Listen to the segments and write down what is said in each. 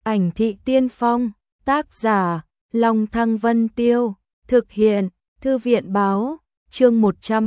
Ảnh thị tiên phong, tác giả, Long Thăng Vân Tiêu, thực hiện, Thư viện báo, chương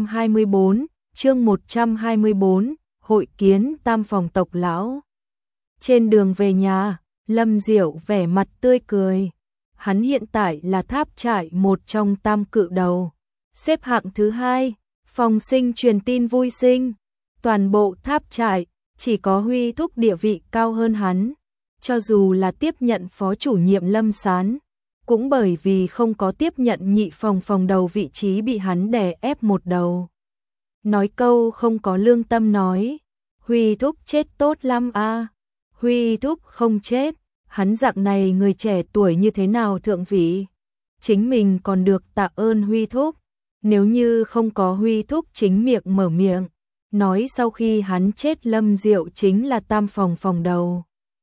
124, hội kiến tam phòng tộc lão. Trên đường về nhà, Lâm Diệu vẻ mặt tươi cười. Hắn hiện tại là tháp trại một trong tam cự đầu, xếp hạng thứ 2, phòng sinh truyền tin vui sinh. Toàn bộ tháp trại, chỉ có Huy Thúc địa vị cao hơn hắn. Cho dù là tiếp nhận phó chủ nhiệm Lâm Sán, cũng bởi vì không có tiếp nhận nhị phòng đầu vị trí bị hắn đè ép một đầu. Nói câu không có lương tâm nói, Huy Thúc chết tốt lắm a. Huy Thúc không chết, hắn dạng này người trẻ tuổi như thế nào thượng vị. Chính mình còn được tạ ơn Huy Thúc, nếu như không có Huy Thúc chính miệng mở miệng, nói sau khi hắn chết Lâm Diệu chính là tam phòng đầu.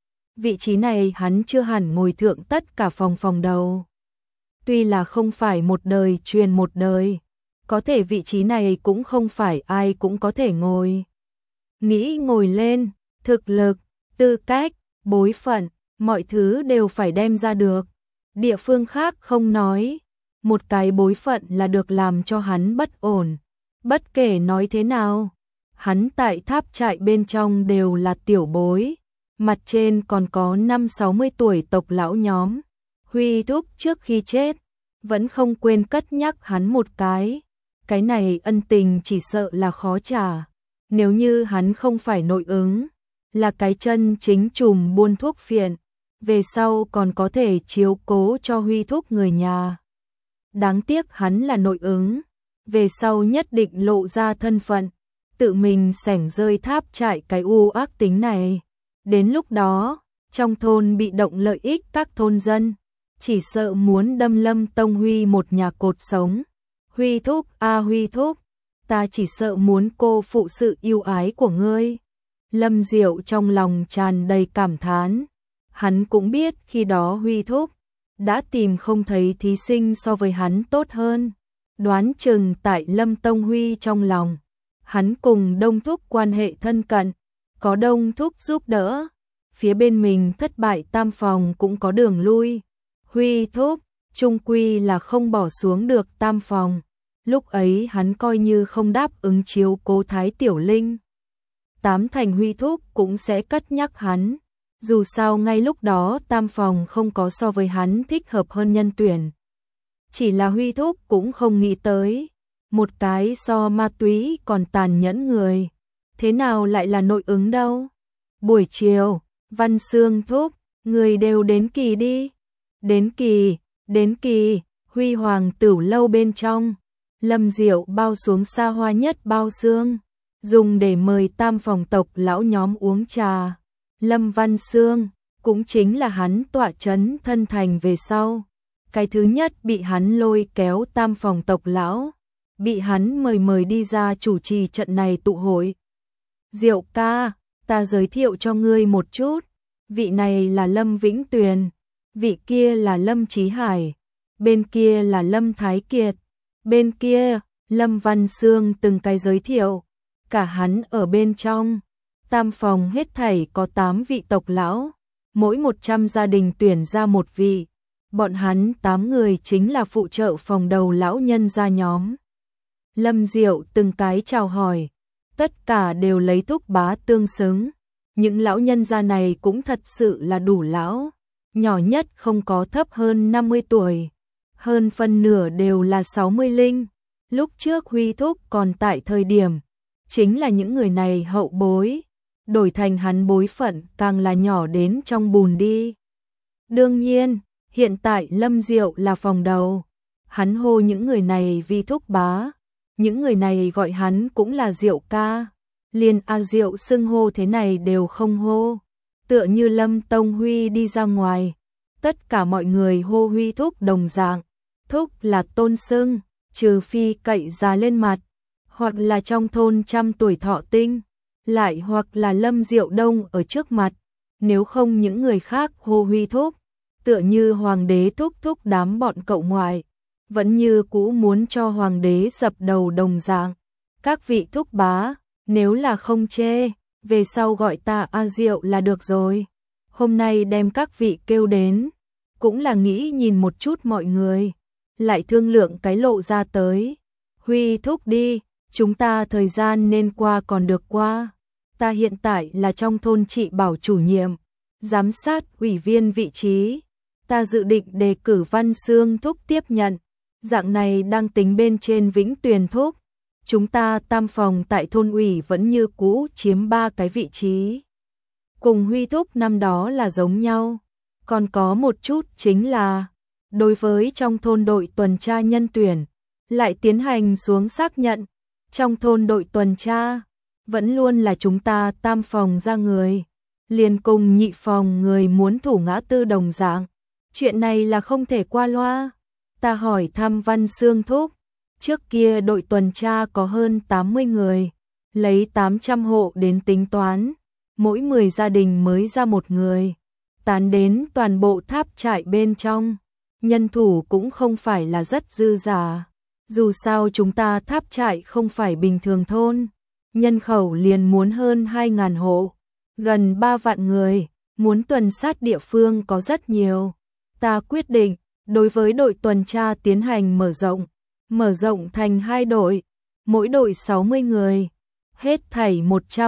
Vị trí này hắn chưa hẳn ngồi thượng tất cả phòng đầu. Tuy là không phải một đời truyền một đời, có thể vị trí này cũng không phải ai cũng có thể ngồi. Nghĩ ngồi lên, thực lực, tư cách, bối phận, mọi thứ đều phải đem ra được. Địa phương khác không nói, một cái bối phận là được làm cho hắn bất ổn. Bất kể nói thế nào, hắn tại tháp trại bên trong đều là tiểu bối. Mặt trên còn có 5-60 tuổi tộc lão nhóm. Huy Thúc trước khi chết, vẫn không quên cất nhắc hắn một cái. Cái này ân tình chỉ sợ là khó trả. Nếu như hắn không phải nội ứng, là cái chân chính trùm buôn thuốc phiện, về sau còn có thể chiếu cố cho Huy Thúc người nhà. Đáng tiếc hắn là nội ứng, về sau nhất định lộ ra thân phận, tự mình xẻng rơi tháp trại cái u ác tính này. Đến lúc đó, trong thôn bị động lợi ích các thôn dân, chỉ sợ muốn đâm Lâm Tông Huy một nhà cột sống. Huy Thúc, Huy Thúc, ta chỉ sợ muốn cô phụ sự yêu ái của ngươi. Lâm Diệu trong lòng tràn đầy cảm thán. Hắn cũng biết khi đó Huy Thúc đã tìm không thấy thí sinh so với hắn tốt hơn. Đoán chừng tại Lâm Tông Huy trong lòng, hắn cùng Đông Thúc quan hệ thân cận. Có Đông Thúc giúp đỡ, phía bên mình thất bại tam phòng cũng có đường lui. Huy Thúc, chung quy là không bỏ xuống được tam phòng. Lúc ấy hắn coi như không đáp ứng chiếu cố Thái Tiểu Linh, tám thành Huy Thúc cũng sẽ cất nhắc hắn. Dù sao ngay lúc đó tam phòng không có so với hắn thích hợp hơn nhân tuyển. Chỉ là Huy Thúc cũng không nghĩ tới, một cái so ma túy còn tàn nhẫn người, thế nào lại là nội ứng đâu. Buổi chiều, Văn Sương Thúc, người đều đến kỳ đi. Đến kỳ, Huy Hoàng Tửu lâu bên trong, Lâm Diệu bao xuống xa hoa nhất bao xương, dùng để mời tam phòng tộc lão nhóm uống trà. Lâm Văn Sương, cũng chính là hắn tọa chấn thân thành về sau. Cái thứ nhất bị hắn lôi kéo tam phòng tộc lão, bị hắn mời đi ra chủ trì trận này tụ hội. Diệu ca, ta giới thiệu cho ngươi một chút, vị này là Lâm Vĩnh Tuyền, vị kia là Lâm Chí Hải, bên kia là Lâm Thái Kiệt, bên kia, Lâm Văn Sương từng cái giới thiệu, cả hắn ở bên trong. Tam phòng hết thảy có 8 vị tộc lão, mỗi 100 gia đình tuyển ra một vị, bọn hắn 8 người chính là phụ trợ phòng đầu lão nhân gia nhóm. Lâm Diệu từng cái chào hỏi, tất cả đều lấy thúc bá tương xứng. Những lão nhân gia này cũng thật sự là đủ lão, nhỏ nhất không có thấp hơn 50 tuổi, hơn phân nửa đều là 60 linh. Lúc trước Huy Thúc còn tại thời điểm, chính là những người này hậu bối, đổi thành hắn bối phận càng là nhỏ đến trong bùn đi. Đương nhiên, hiện tại Lâm Diệu là phòng đầu, hắn hô những người này vì thúc bá, những người này gọi hắn cũng là Diệu ca. Liền Diệu xưng hô thế này đều không hô, tựa như Lâm Tông Huy đi ra ngoài, tất cả mọi người hô Huy Thúc đồng dạng. Thúc là tôn xưng, trừ phi cậy già lên mặt, hoặc là trong thôn trăm tuổi thọ tinh, lại hoặc là Lâm Diệu Đông ở trước mặt, nếu không những người khác hô Huy Thúc, tựa như hoàng đế thúc đám bọn cậu ngoại, vẫn như cũ muốn cho hoàng đế dập đầu đồng dạng. Các vị thúc bá, nếu là không chê, về sau gọi ta Diệu là được rồi. hôm nay đem các vị kêu đến, cũng là nghĩ nhìn một chút mọi người, lại thương lượng cái lộ ra tới. Huy thúc đi, chúng ta thời gian nên qua còn được qua. Ta hiện tại là trong thôn trị bảo chủ nhiệm, giám sát ủy viên vị trí. Ta dự định đề cử Văn Xương thúc tiếp nhận. Dạng này đang tính bên trên Vĩnh Tuyền thúc. Chúng ta tam phòng tại thôn ủy vẫn như cũ chiếm 3 cái vị trí. Cùng Huy thúc năm đó là giống nhau. Còn có một chút chính là, đối với trong thôn đội tuần tra nhân tuyển, lại tiến hành xuống xác nhận. Trong thôn đội tuần tra, vẫn luôn là chúng ta tam phòng ra người. Liền cùng nhị phòng người muốn thủ ngã tư đồng dạng. Chuyện này là không thể qua loa. Ta hỏi thăm Văn Xương thúc, trước kia đội tuần tra có hơn 80 người, lấy 800 hộ đến tính toán, mỗi 10 gia đình mới ra một người, tán đến toàn bộ tháp trại bên trong, nhân thủ cũng không phải là rất dư giả. Dù sao chúng ta tháp trại không phải bình thường thôn, nhân khẩu liền muốn hơn 2.000 hộ, gần 3 vạn người, muốn tuần sát địa phương có rất nhiều. Ta quyết định, đối với đội tuần tra tiến hành mở rộng thành 2 đội, mỗi đội 60 người, hết thảy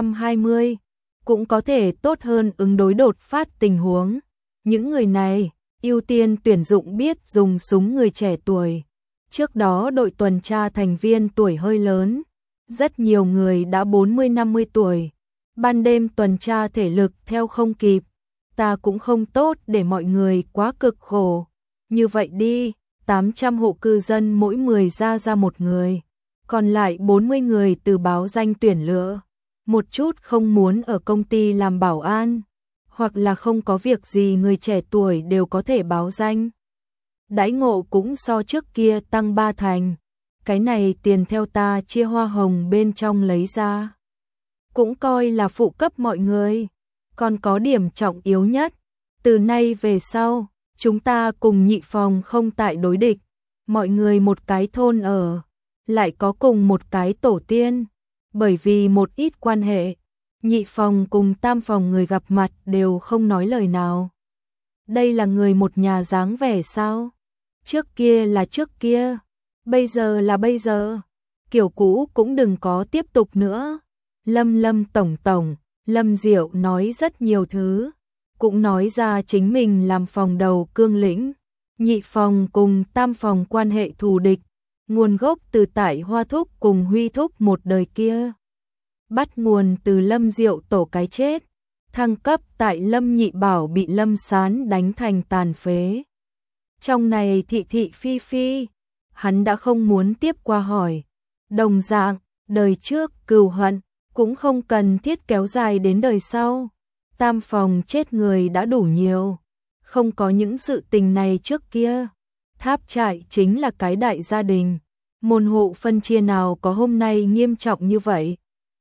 120, cũng có thể tốt hơn ứng đối đột phát tình huống. Những người này, ưu tiên tuyển dụng biết dùng súng người trẻ tuổi. Trước đó đội tuần tra thành viên tuổi hơi lớn, rất nhiều người đã 40-50 tuổi, ban đêm tuần tra thể lực theo không kịp, ta cũng không tốt để mọi người quá cực khổ. Như vậy đi, 800 hộ cư dân mỗi 10 ra một người, còn lại 40 người từ báo danh tuyển lựa. Một chút không muốn ở công ty làm bảo an, hoặc là không có việc gì người trẻ tuổi đều có thể báo danh. Đãi ngộ cũng so trước kia tăng 3 thành. Cái này tiền theo ta chia hoa hồng bên trong lấy ra. Cũng coi là phụ cấp mọi người. Còn có điểm trọng yếu nhất. Từ nay về sau, chúng ta cùng nhị phòng không tại đối địch. Mọi người một cái thôn ở, lại có cùng một cái tổ tiên. Bởi vì một ít quan hệ, nhị phòng cùng tam phòng người gặp mặt đều không nói lời nào. Đây là người một nhà dáng vẻ sao? Trước kia là trước kia, bây giờ là bây giờ. Kiểu cũ cũng đừng có tiếp tục nữa. Lâm tổng, Lâm Diệu nói rất nhiều thứ, cũng nói ra chính mình làm phòng đầu cương lĩnh. Nhị phòng cùng tam phòng quan hệ thù địch, nguồn gốc từ tại Hoa thúc cùng Huy thúc một đời kia. Bắt nguồn từ Lâm Diệu tổ cái chết, thăng cấp tại Lâm Nhị Bảo bị Lâm Sán đánh thành tàn phế. Trong này thị thị phi phi, hắn đã không muốn tiếp qua hỏi. Đồng dạng, đời trước cừu hận, cũng không cần thiết kéo dài đến đời sau. Tam phòng chết người đã đủ nhiều, không có những sự tình này trước kia. Tháp trại chính là cái đại gia đình, môn hộ phân chia nào có hôm nay nghiêm trọng như vậy.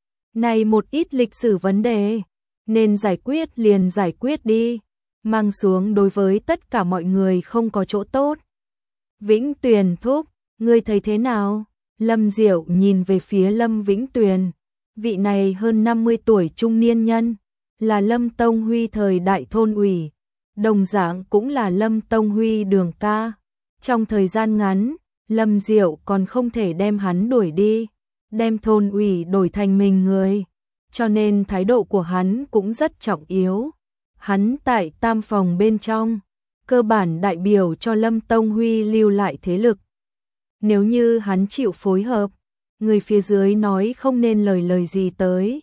Này một ít lịch sử vấn đề, nên giải quyết liền giải quyết đi, mang xuống đối với tất cả mọi người không có chỗ tốt. Vĩnh Tuyền thúc, ngươi thấy thế nào? Lâm Diệu nhìn về phía Lâm Vĩnh Tuyền, vị này hơn 50 tuổi trung niên nhân, là Lâm Tông Huy thời đại thôn ủy, đồng dạng cũng là Lâm Tông Huy đường ca. Trong thời gian ngắn, Lâm Diệu còn không thể đem hắn đuổi đi, đem thôn ủy đổi thành mình người, cho nên thái độ của hắn cũng rất trọng yếu. Hắn tại tam phòng bên trong, cơ bản đại biểu cho Lâm Tông Huy lưu lại thế lực. Nếu như hắn chịu phối hợp, người phía dưới nói không nên lời gì tới.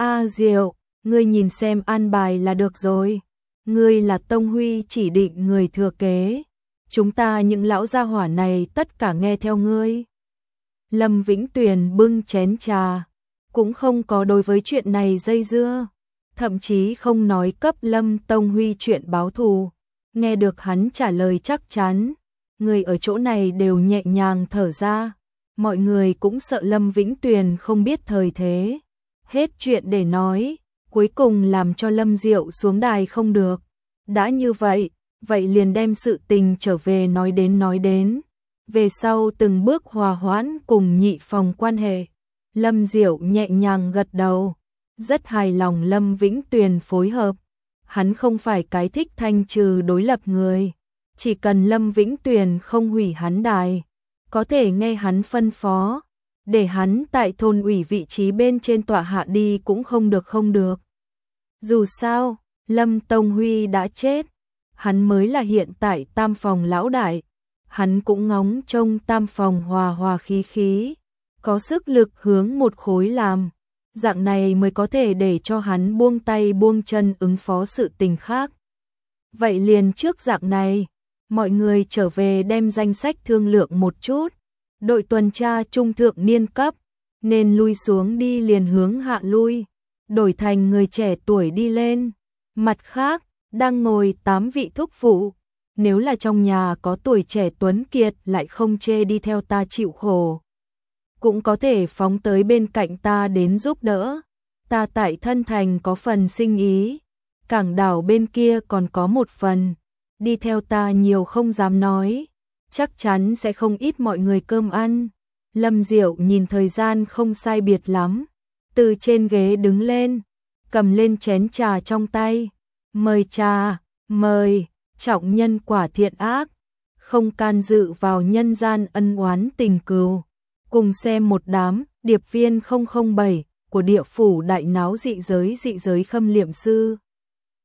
Diệu, ngươi nhìn xem an bài là được rồi. Ngươi là Tông Huy chỉ định người thừa kế. Chúng ta những lão gia hỏa này tất cả nghe theo ngươi. Lâm Vĩnh Tuyền bưng chén trà, cũng không có đối với chuyện này dây dưa, thậm chí không nói cấp Lâm Tông Huy chuyện báo thù. Nghe được hắn trả lời chắc chắn, người ở chỗ này đều nhẹ nhàng thở ra. Mọi người cũng sợ Lâm Vĩnh Tuyền không biết thời thế, hết chuyện để nói, cuối cùng làm cho Lâm Diệu xuống đài không được. Đã như vậy, vậy liền đem sự tình trở về nói đến. Về sau từng bước hòa hoãn cùng nhị phòng quan hệ. Lâm Diệu nhẹ nhàng gật đầu, rất hài lòng Lâm Vĩnh Tuyền phối hợp. hắn không phải cái thích thanh trừ đối lập người, chỉ cần Lâm Vĩnh Tuyền không hủy hắn đài, có thể nghe hắn phân phó, để hắn tại thôn ủy vị trí bên trên tọa hạ đi cũng không được. Dù sao, Lâm Tông Huy đã chết, hắn mới là hiện tại tam phòng lão đại, hắn cũng ngóng trông tam phòng hòa hòa khí khí, có sức lực hướng một khối làm, dạng này mới có thể để cho hắn buông tay buông chân ứng phó sự tình khác. Vậy liền trước dạng này, mọi người trở về đem danh sách thương lượng một chút, đội tuần tra trung thượng niên cấp, nên lui xuống đi liền hướng hạ lui, đổi thành người trẻ tuổi đi lên. Mặt khác, đang ngồi 8 vị thúc phụ, nếu là trong nhà có tuổi trẻ tuấn kiệt lại không chê đi theo ta chịu khổ, cũng có thể phóng tới bên cạnh ta đến giúp đỡ. Ta tại Thân Thành có phần sinh ý, Cảng Đảo bên kia còn có một phần, đi theo ta nhiều không dám nói, chắc chắn sẽ không ít mọi người cơm ăn. Lâm Diệu nhìn thời gian không sai biệt lắm, từ trên ghế đứng lên, cầm lên chén trà trong tay, mời trà, mời, trọng nhân quả thiện ác, không can dự vào nhân gian ân oán tình cừu, cùng xem một đám điệp viên 007 của địa phủ đại náo dị giới khâm liệm sư.